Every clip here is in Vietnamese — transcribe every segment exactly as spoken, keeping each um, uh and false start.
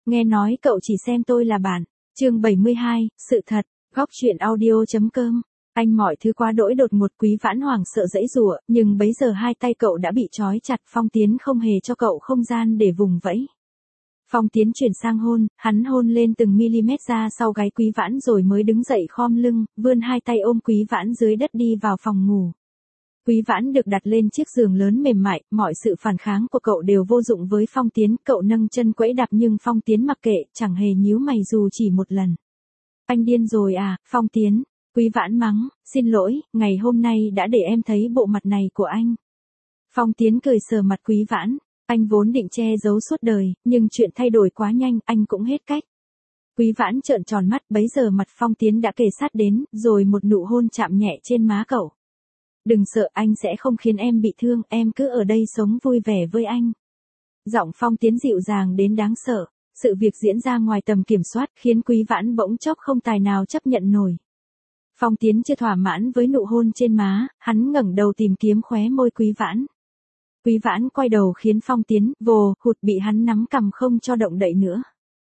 nghe nói cậu chỉ xem tôi là bạn. Chương bảy mươi hai, sự thật, góc truyện audio.com. Anh mọi thứ quá đỗi đột ngột, Quý Vãn hoảng sợ giãy giụa, nhưng bấy giờ hai tay cậu đã bị trói chặt, Phong Tiến không hề cho cậu không gian để vùng vẫy. Phong Tiến chuyển sang hôn, hắn hôn lên từng mm ra sau gáy Quý Vãn rồi mới đứng dậy khom lưng, vươn hai tay ôm Quý Vãn dưới đất đi vào phòng ngủ. Quý Vãn được đặt lên chiếc giường lớn mềm mại, mọi sự phản kháng của cậu đều vô dụng với Phong Tiến, cậu nâng chân quẫy đạp nhưng Phong Tiến mặc kệ, chẳng hề nhíu mày dù chỉ một lần. Anh điên rồi à, Phong Tiến? Quý Vãn mắng, xin lỗi, ngày hôm nay đã để em thấy bộ mặt này của anh. Phong Tiến cười sờ mặt Quý Vãn, anh vốn định che giấu suốt đời, nhưng chuyện thay đổi quá nhanh, anh cũng hết cách. Quý Vãn trợn tròn mắt, bấy giờ mặt Phong Tiến đã kề sát đến, rồi một nụ hôn chạm nhẹ trên má cậu. Đừng sợ, anh sẽ không khiến em bị thương, em cứ ở đây sống vui vẻ với anh. Giọng Phong Tiến dịu dàng đến đáng sợ, sự việc diễn ra ngoài tầm kiểm soát khiến Quý Vãn bỗng chốc không tài nào chấp nhận nổi. Phong Tiến chưa thỏa mãn với nụ hôn trên má, hắn ngẩng đầu tìm kiếm khóe môi Quý Vãn. Quý Vãn quay đầu khiến Phong Tiến vồ hụt bị hắn nắm cằm không cho động đậy nữa.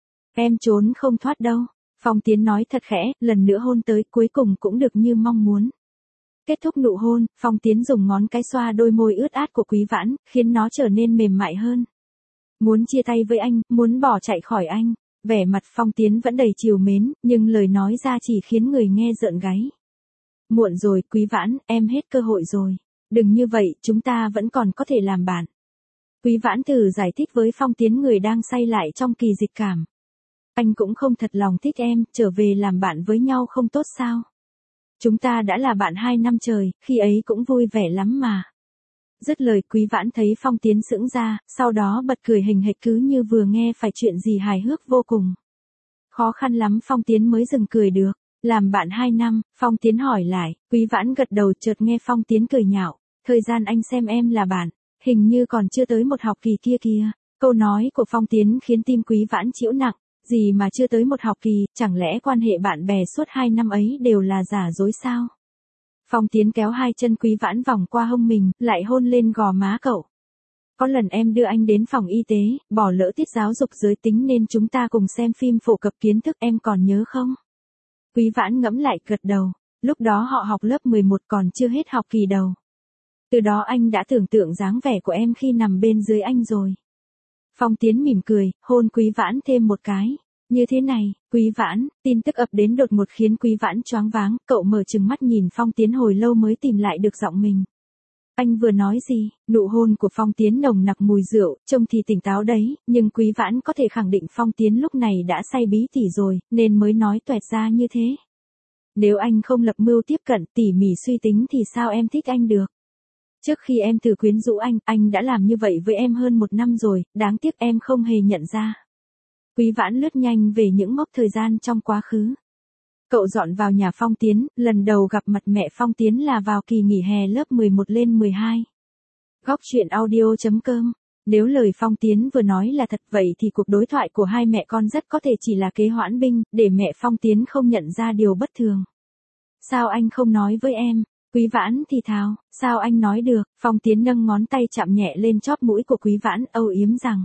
Em trốn không thoát đâu, Phong Tiến nói thật khẽ, lần nữa hôn tới, cuối cùng cũng được như mong muốn. Kết thúc nụ hôn, Phong Tiến dùng ngón cái xoa đôi môi ướt át của Quý Vãn, khiến nó trở nên mềm mại hơn. Muốn chia tay với anh, muốn bỏ chạy khỏi anh, vẻ mặt Phong Tiến vẫn đầy trìu mến, nhưng lời nói ra chỉ khiến người nghe rợn gáy. Muộn rồi, Quý Vãn, em hết cơ hội rồi. Đừng như vậy, chúng ta vẫn còn có thể làm bạn. Quý Vãn thử giải thích với Phong Tiến, người đang say lại trong kỳ dịch cảm. Anh cũng không thật lòng thích em, trở về làm bạn với nhau không tốt sao? Chúng ta đã là bạn hai năm trời, khi ấy cũng vui vẻ lắm mà. Dứt lời, Quý Vãn thấy Phong Tiến sững ra, sau đó bật cười hình hệt cứ như vừa nghe phải chuyện gì hài hước vô cùng. Khó khăn lắm Phong Tiến mới dừng cười được. Làm bạn hai năm, Phong Tiến hỏi lại, Quý Vãn gật đầu, chợt nghe Phong Tiến cười nhạo, thời gian anh xem em là bạn, hình như còn chưa tới một học kỳ kia kìa. Câu nói của Phong Tiến khiến tim Quý Vãn chịu nặng, gì mà chưa tới một học kỳ, chẳng lẽ quan hệ bạn bè suốt hai năm ấy đều là giả dối sao? Phong Tiến kéo hai chân Quý Vãn vòng qua hông mình, lại hôn lên gò má cậu. Có lần em đưa anh đến phòng y tế, bỏ lỡ tiết giáo dục giới tính nên chúng ta cùng xem phim phổ cập kiến thức, em còn nhớ không? Quý Vãn ngẫm lại gật đầu, lúc đó họ học lớp mười một còn chưa hết học kỳ đầu. Từ đó anh đã tưởng tượng dáng vẻ của em khi nằm bên dưới anh rồi. Phong Tiến mỉm cười, hôn Quý Vãn thêm một cái. Như thế này, Quý Vãn, tin tức ập đến đột ngột khiến Quý Vãn choáng váng, cậu mở trừng mắt nhìn Phong Tiến hồi lâu mới tìm lại được giọng mình. Anh vừa nói gì? Nụ hôn của Phong Tiến nồng nặc mùi rượu, trông thì tỉnh táo đấy, nhưng Quý Vãn có thể khẳng định Phong Tiến lúc này đã say bí tỉ rồi, nên mới nói toẹt ra như thế. Nếu anh không lập mưu tiếp cận, tỉ mỉ suy tính thì sao em thích anh được? Trước khi em thử quyến rũ anh, anh đã làm như vậy với em hơn một năm rồi, đáng tiếc em không hề nhận ra. Quý Vãn lướt nhanh về những mốc thời gian trong quá khứ. Cậu dọn vào nhà Phong Tiến, lần đầu gặp mặt mẹ Phong Tiến là vào kỳ nghỉ hè lớp mười một lên mười hai. Góc truyện audio.com. Nếu lời Phong Tiến vừa nói là thật vậy thì cuộc đối thoại của hai mẹ con rất có thể chỉ là kế hoãn binh, để mẹ Phong Tiến không nhận ra điều bất thường. Sao anh không nói với em? Quý Vãn thì thào, sao anh nói được? Phong Tiến nâng ngón tay chạm nhẹ lên chóp mũi của Quý Vãn, âu yếm rằng.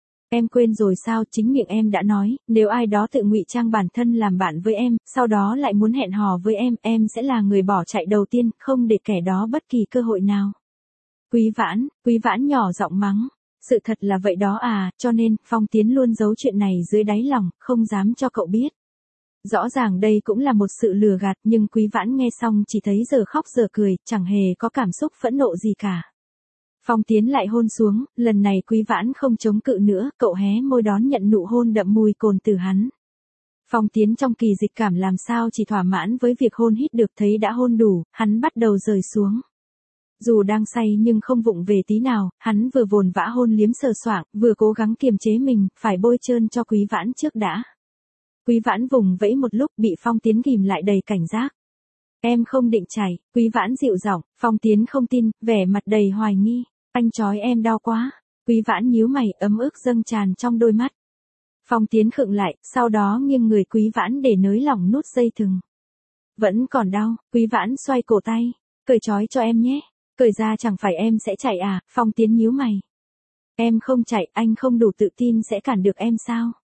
Em quên rồi sao, chính miệng em đã nói, nếu ai đó tự ngụy trang bản thân làm bạn với em, sau đó lại muốn hẹn hò với em, em sẽ là người bỏ chạy đầu tiên, không để kẻ đó bất kỳ cơ hội nào. Quý Vãn, Quý Vãn nhỏ giọng mắng, sự thật là vậy đó à, cho nên, Phong Tiến luôn giấu chuyện này dưới đáy lòng, không dám cho cậu biết. Rõ ràng đây cũng là một sự lừa gạt, nhưng Quý Vãn nghe xong chỉ thấy giờ khóc giờ cười, chẳng hề có cảm xúc phẫn nộ gì cả. Phong Tiến lại hôn xuống, lần này Quý Vãn không chống cự nữa, cậu hé môi đón nhận nụ hôn đậm mùi cồn từ hắn. Phong Tiến trong kỳ dịch cảm làm sao chỉ thỏa mãn với việc hôn hít được, thấy đã hôn đủ, hắn bắt đầu rời xuống. Dù đang say nhưng không vụng về tí nào, hắn vừa vồn vã hôn liếm sờ soạng, vừa cố gắng kiềm chế mình, phải bôi trơn cho Quý Vãn trước đã. Quý Vãn vùng vẫy một lúc, bị Phong Tiến ghìm lại đầy cảnh giác. Em không định chảy, Quý Vãn dịu giọng. Phong Tiến không tin, vẻ mặt đầy hoài nghi. Anh trói em đau quá. Quý Vãn nhíu mày, ấm ức dâng tràn trong đôi mắt. Phong Tiến khựng lại, sau đó nghiêng người Quý Vãn để nới lỏng nút dây thừng. Vẫn còn đau, Quý Vãn xoay cổ tay. Cởi trói cho em nhé. Cởi ra chẳng phải em sẽ chạy à? Phong Tiến nhíu mày. Em không chạy, anh không đủ tự tin sẽ cản được em sao?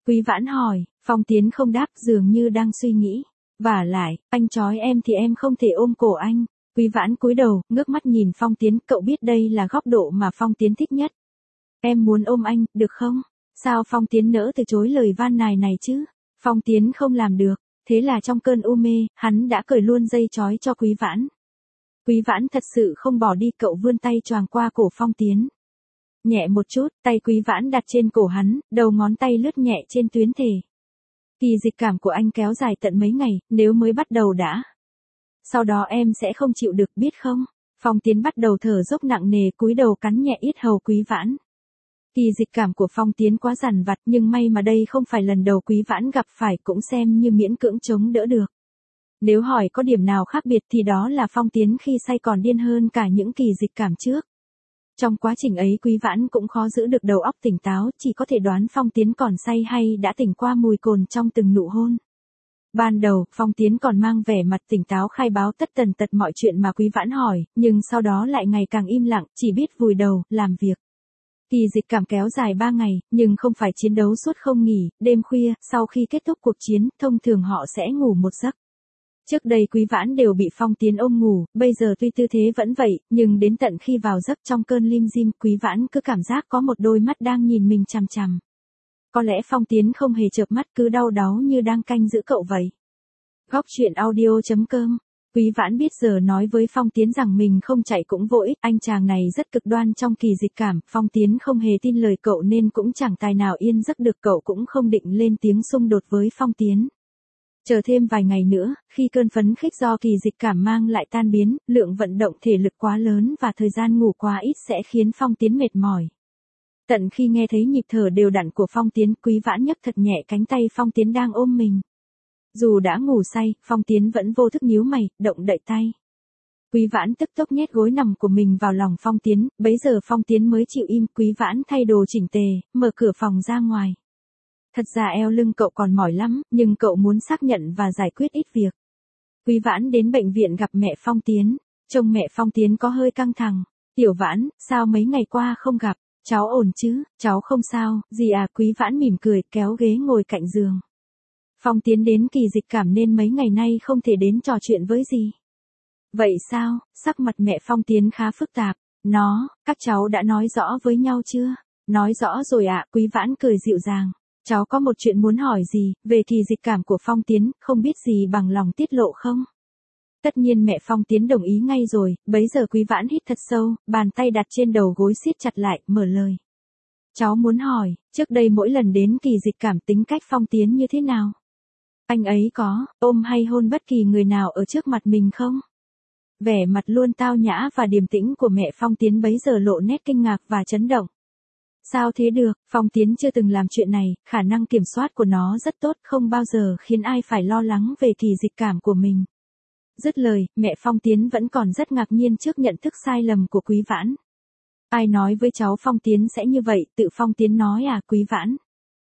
Quý Vãn hỏi, Phong Tiến không đáp, dường như đang suy nghĩ. Vả lại, anh trói em thì em không thể ôm cổ anh. Quý Vãn cúi đầu, ngước mắt nhìn Phong Tiến, cậu biết đây là góc độ mà Phong Tiến thích nhất. Em muốn ôm anh, được không? Sao Phong Tiến nỡ từ chối lời van nài này chứ? Phong Tiến không làm được, thế là trong cơn u mê, hắn đã cởi luôn dây trói cho Quý Vãn. Quý Vãn thật sự không bỏ đi, cậu vươn tay choàng qua cổ Phong Tiến. Nhẹ một chút, tay Quý Vãn đặt trên cổ hắn, đầu ngón tay lướt nhẹ trên tuyến thể. Kỳ dịch cảm của anh kéo dài tận mấy ngày, nếu mới bắt đầu đã. Sau đó em sẽ không chịu được biết không? Phong Tiến bắt đầu thở dốc nặng nề, cúi đầu cắn nhẹ yết hầu Quý Vãn. Kỳ dịch cảm của Phong Tiến quá dằn vặt, nhưng may mà đây không phải lần đầu Quý Vãn gặp phải, cũng xem như miễn cưỡng chống đỡ được. Nếu hỏi có điểm nào khác biệt thì đó là Phong Tiến khi say còn điên hơn cả những kỳ dịch cảm trước. Trong quá trình ấy Quý Vãn cũng khó giữ được đầu óc tỉnh táo, chỉ có thể đoán Phong Tiến còn say hay đã tỉnh qua mùi cồn trong từng nụ hôn. Ban đầu, Phong Tiến còn mang vẻ mặt tỉnh táo khai báo tất tần tật mọi chuyện mà Quý Vãn hỏi, nhưng sau đó lại ngày càng im lặng, chỉ biết vùi đầu, làm việc. Kỳ dịch cảm kéo dài ba ngày, nhưng không phải chiến đấu suốt không nghỉ, đêm khuya, sau khi kết thúc cuộc chiến, thông thường họ sẽ ngủ một giấc. Trước đây Quý Vãn đều bị Phong Tiến ôm ngủ, bây giờ tuy tư thế vẫn vậy, nhưng đến tận khi vào giấc trong cơn lim dim, Quý Vãn cứ cảm giác có một đôi mắt đang nhìn mình chằm chằm. Có lẽ Phong Tiến không hề chợp mắt, cứ đau đáu như đang canh giữ cậu vậy. Góc truyện audio chấm com. Quý Vãn biết giờ nói với Phong Tiến rằng mình không chạy cũng vô ích, anh chàng này rất cực đoan trong kỳ dịch cảm, Phong Tiến không hề tin lời cậu nên cũng chẳng tài nào yên giấc được, cậu cũng không định lên tiếng xung đột với Phong Tiến. Chờ thêm vài ngày nữa, khi cơn phấn khích do kỳ dịch cảm mang lại tan biến, lượng vận động thể lực quá lớn và thời gian ngủ quá ít sẽ khiến Phong Tiến mệt mỏi. Tận khi nghe thấy nhịp thở đều đặn của Phong Tiến, Quý Vãn nhấc thật nhẹ cánh tay Phong Tiến đang ôm mình. Dù đã ngủ say, Phong Tiến vẫn vô thức nhíu mày, động đậy tay. Quý Vãn tức tốc nhét gối nằm của mình vào lòng Phong Tiến, bấy giờ Phong Tiến mới chịu im. Quý Vãn thay đồ chỉnh tề, mở cửa phòng ra ngoài. Thật ra eo lưng cậu còn mỏi lắm, nhưng cậu muốn xác nhận và giải quyết ít việc. Quý Vãn đến bệnh viện gặp mẹ Phong Tiến, trông mẹ Phong Tiến có hơi căng thẳng. Tiểu Vãn, sao mấy ngày qua không gặp, cháu ổn chứ? Cháu không sao, gì à? Quý Vãn mỉm cười, kéo ghế ngồi cạnh giường. Phong Tiến đến kỳ dịch cảm nên mấy ngày nay không thể đến trò chuyện với gì. Vậy sao? Sắc mặt mẹ Phong Tiến khá phức tạp. Nó, các cháu đã nói rõ với nhau chưa? Nói rõ rồi ạ. Quý Vãn cười dịu dàng. Cháu có một chuyện muốn hỏi gì, về kỳ dịch cảm của Phong Tiến, không biết gì bằng lòng tiết lộ không? Tất nhiên mẹ Phong Tiến đồng ý ngay rồi, bấy giờ Quý Vãn hít thật sâu, bàn tay đặt trên đầu gối siết chặt lại, mở lời. Cháu muốn hỏi, trước đây mỗi lần đến kỳ dịch cảm tính cách Phong Tiến như thế nào? Anh ấy có ôm hay hôn bất kỳ người nào ở trước mặt mình không? Vẻ mặt luôn tao nhã và điềm tĩnh của mẹ Phong Tiến bấy giờ lộ nét kinh ngạc và chấn động. Sao thế được, Phong Tiến chưa từng làm chuyện này, khả năng kiểm soát của nó rất tốt, không bao giờ khiến ai phải lo lắng về kỳ dịch cảm của mình. Dứt lời, mẹ Phong Tiến vẫn còn rất ngạc nhiên trước nhận thức sai lầm của Quý Vãn. Ai nói với cháu Phong Tiến sẽ như vậy, tự Phong Tiến nói à? Quý Vãn.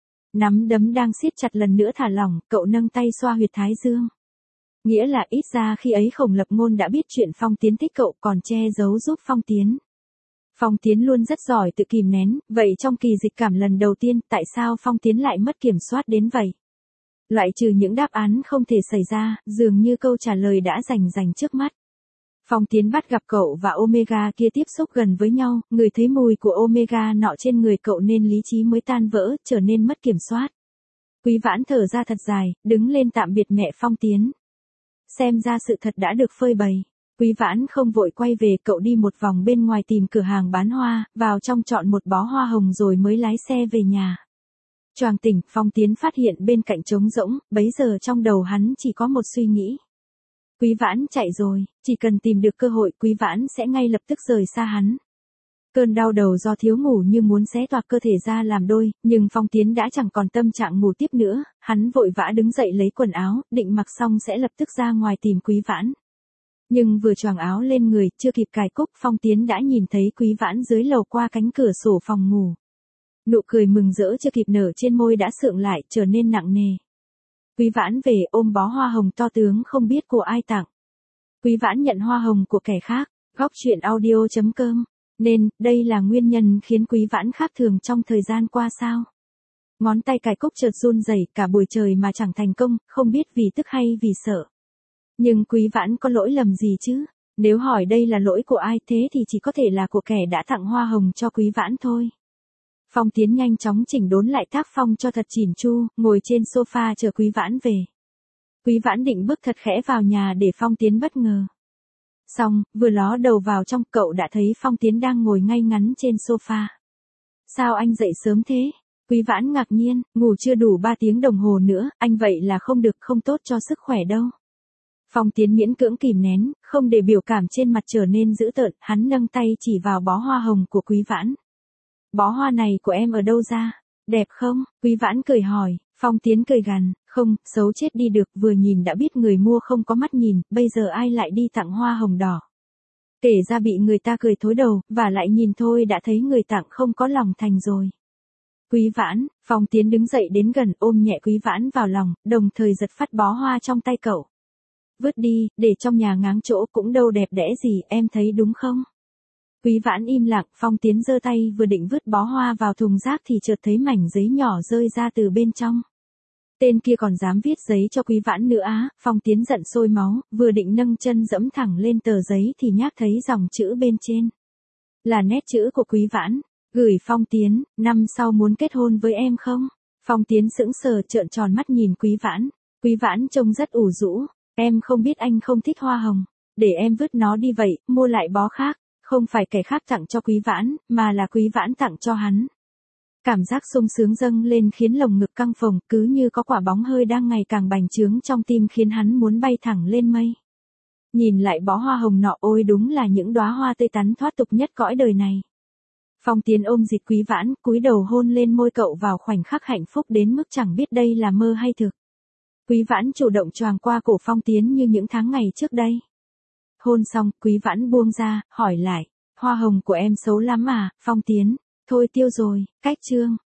Nắm đấm đang siết chặt lần nữa thả lỏng, cậu nâng tay xoa huyệt thái dương. Nghĩa là ít ra khi ấy Khổng Lập Ngôn đã biết chuyện Phong Tiến thích cậu còn che giấu giúp Phong Tiến. Phong Tiến luôn rất giỏi tự kìm nén, vậy trong kỳ dịch cảm lần đầu tiên, tại sao Phong Tiến lại mất kiểm soát đến vậy? Loại trừ những đáp án không thể xảy ra, dường như câu trả lời đã rành rành trước mắt. Phong Tiến bắt gặp cậu và Omega kia tiếp xúc gần với nhau, người thấy mùi của Omega nọ trên người cậu nên lý trí mới tan vỡ, trở nên mất kiểm soát. Quý Vãn thở ra thật dài, đứng lên tạm biệt mẹ Phong Tiến. Xem ra sự thật đã được phơi bày. Quý Vãn không vội quay về, cậu đi một vòng bên ngoài tìm cửa hàng bán hoa, vào trong chọn một bó hoa hồng rồi mới lái xe về nhà. Choàng tỉnh, Phong Tiến phát hiện bên cạnh trống rỗng, bấy giờ trong đầu hắn chỉ có một suy nghĩ. Quý Vãn chạy rồi, chỉ cần tìm được cơ hội Quý Vãn sẽ ngay lập tức rời xa hắn. Cơn đau đầu do thiếu ngủ như muốn xé toạc cơ thể ra làm đôi, nhưng Phong Tiến đã chẳng còn tâm trạng ngủ tiếp nữa, hắn vội vã đứng dậy lấy quần áo, định mặc xong sẽ lập tức ra ngoài tìm Quý Vãn. Nhưng vừa choàng áo lên người, chưa kịp cài cúc, Phong Tiến đã nhìn thấy Quý Vãn dưới lầu qua cánh cửa sổ phòng ngủ. Nụ cười mừng rỡ chưa kịp nở trên môi đã sượng lại, trở nên nặng nề. Quý Vãn về ôm bó hoa hồng to tướng không biết của ai tặng. Quý Vãn nhận hoa hồng của kẻ khác. Góc truyện audio chấm com. Nên, đây là nguyên nhân khiến Quý Vãn khác thường trong thời gian qua sao? Ngón tay cài cúc chợt run rẩy cả buổi trời mà chẳng thành công, không biết vì tức hay vì sợ. Nhưng Quý Vãn có lỗi lầm gì chứ? Nếu hỏi đây là lỗi của ai thế thì chỉ có thể là của kẻ đã tặng hoa hồng cho Quý Vãn thôi. Phong Tiến nhanh chóng chỉnh đốn lại tác phong cho thật chỉn chu, ngồi trên sofa chờ Quý Vãn về. Quý Vãn định bước thật khẽ vào nhà để Phong Tiến bất ngờ. Xong, vừa ló đầu vào trong cậu đã thấy Phong Tiến đang ngồi ngay ngắn trên sofa. Sao anh dậy sớm thế? Quý Vãn ngạc nhiên, ngủ chưa đủ ba tiếng đồng hồ nữa, anh vậy là không được, không tốt cho sức khỏe đâu. Phong Tiến miễn cưỡng kìm nén, không để biểu cảm trên mặt trở nên dữ tợn, hắn nâng tay chỉ vào bó hoa hồng của Quý Vãn. Bó hoa này của em ở đâu ra? Đẹp không? Quý Vãn cười hỏi. Phong Tiến cười gằn, không, xấu chết đi được, vừa nhìn đã biết người mua không có mắt nhìn, bây giờ ai lại đi tặng hoa hồng đỏ. Kể ra bị người ta cười thối đầu, và lại nhìn thôi đã thấy người tặng không có lòng thành rồi. Quý Vãn, Phong Tiến đứng dậy đến gần ôm nhẹ Quý Vãn vào lòng, đồng thời giật phát bó hoa trong tay cậu. Vứt đi, để trong nhà ngáng chỗ cũng đâu đẹp đẽ gì, em thấy đúng không? Quý Vãn im lặng, Phong Tiến giơ tay vừa định vứt bó hoa vào thùng rác thì chợt thấy mảnh giấy nhỏ rơi ra từ bên trong. Tên kia còn dám viết giấy cho Quý Vãn nữa á, Phong Tiến giận sôi máu, vừa định nâng chân dẫm thẳng lên tờ giấy thì nhác thấy dòng chữ bên trên. Là nét chữ của Quý Vãn, gửi Phong Tiến, năm sau muốn kết hôn với em không? Phong Tiến sững sờ trợn tròn mắt nhìn Quý Vãn, Quý Vãn trông rất ủ rũ, em không biết anh không thích hoa hồng, để em vứt nó đi vậy, mua lại bó khác, không phải kẻ khác tặng cho Quý Vãn, mà là Quý Vãn tặng cho hắn. Cảm giác sung sướng dâng lên khiến lồng ngực căng phồng, cứ như có quả bóng hơi đang ngày càng bành trướng trong tim khiến hắn muốn bay thẳng lên mây. Nhìn lại bó hoa hồng nọ, ôi đúng là những đóa hoa tươi tắn thoát tục nhất cõi đời này. Phong Tiến ôm dịt Quý Vãn, cúi đầu hôn lên môi cậu vào khoảnh khắc hạnh phúc đến mức chẳng biết đây là mơ hay thực. Quý Vãn chủ động choàng qua cổ Phong Tiến như những tháng ngày trước đây. Hôn xong, Quý Vãn buông ra, hỏi lại, hoa hồng của em xấu lắm à, Phong Tiến? Thôi tiêu rồi, cách chương.